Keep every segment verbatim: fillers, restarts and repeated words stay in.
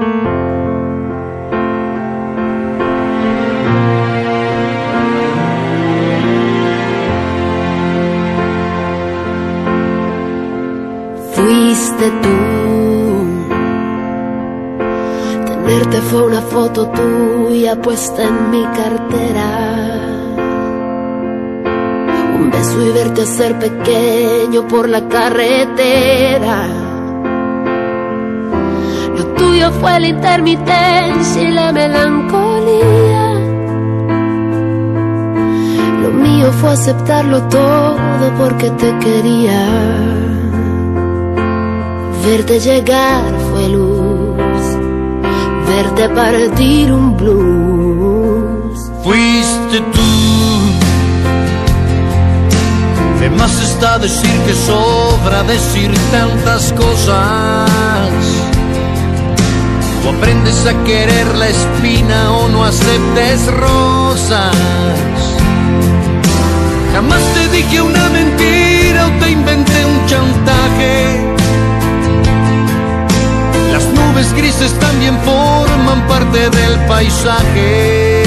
Fuiste tú. Tenerte fue una foto tuya puesta en mi cartera. Un beso y verte hacer pequeño por la carretera. Lo tuyo fue la intermitencia y la melancolía. Lo mío fue aceptarlo todo porque te quería. Verte llegar fue luz, verte partir un blues. Fuiste tú. De más está decir que sobra decir tantas cosas. O aprendes a querer la espina o no aceptes rosas. Jamás te dije una mentira o te inventé un chantaje. Las nubes grises también forman parte del paisaje.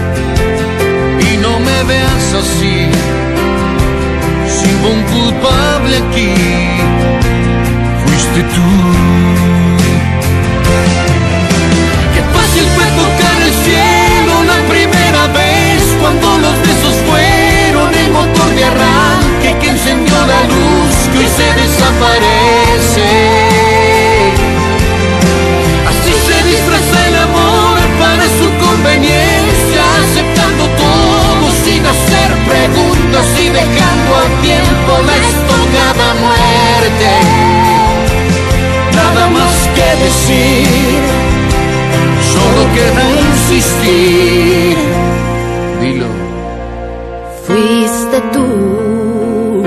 Y no me veas así, si hubo un culpable aquí, fuiste tú. Qué fácil fue tocar el cielo la primera vez, cuando los besos fueron el motor de arranque que encendió la luz que hoy se desaparece. Disfraza el amor para su conveniencia, aceptando todo sin hacer preguntas y dejando al tiempo la estocada muerte. Nada más que decir, solo queda insistir. Dilo. Fuiste tú.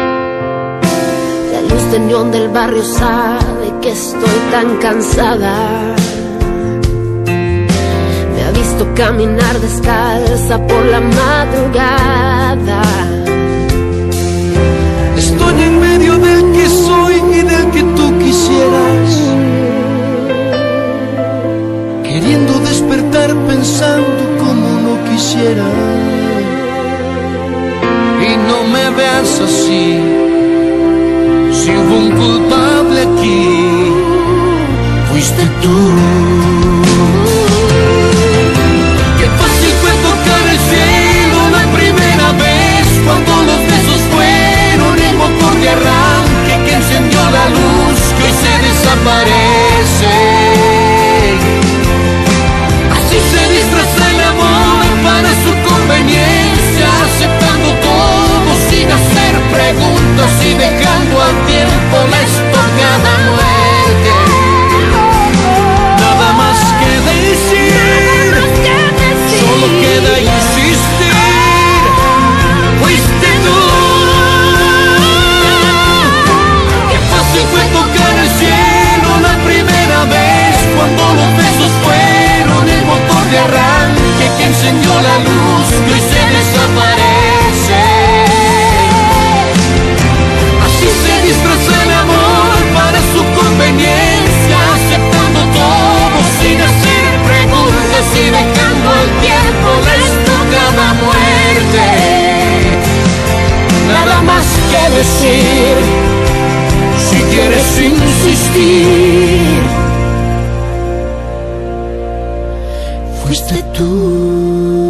La luz de neón del barrio sabe que estoy tan cansada. Visto caminar descalza por la madrugada. Estoy en medio del que soy y del que tú quisieras, queriendo despertar pensando como no quisiera. Y no me veas así, si hubo un culpable aquí, fuiste tú. Cuando los besos fueron el motor de arranque que encendió la luz que hoy se desaparece. Así se disfraza el amor para su conveniencia, aceptando todo sin hacer preguntas y dejando al tiempo la estocada muerte. Nada más que decir, solo queda insistir. Fuiste tú. Qué fácil fue tocar el cielo la primera vez, cuando los besos fueron el motor de arranque que encendió la luz que hoy se desaparece. Así se disfraza el amor para su conveniencia, aceptando todo sin hacer preguntas y dejando al tiempo la estocada muerte. Nada más que decir, si quieres insistir, fuiste tú.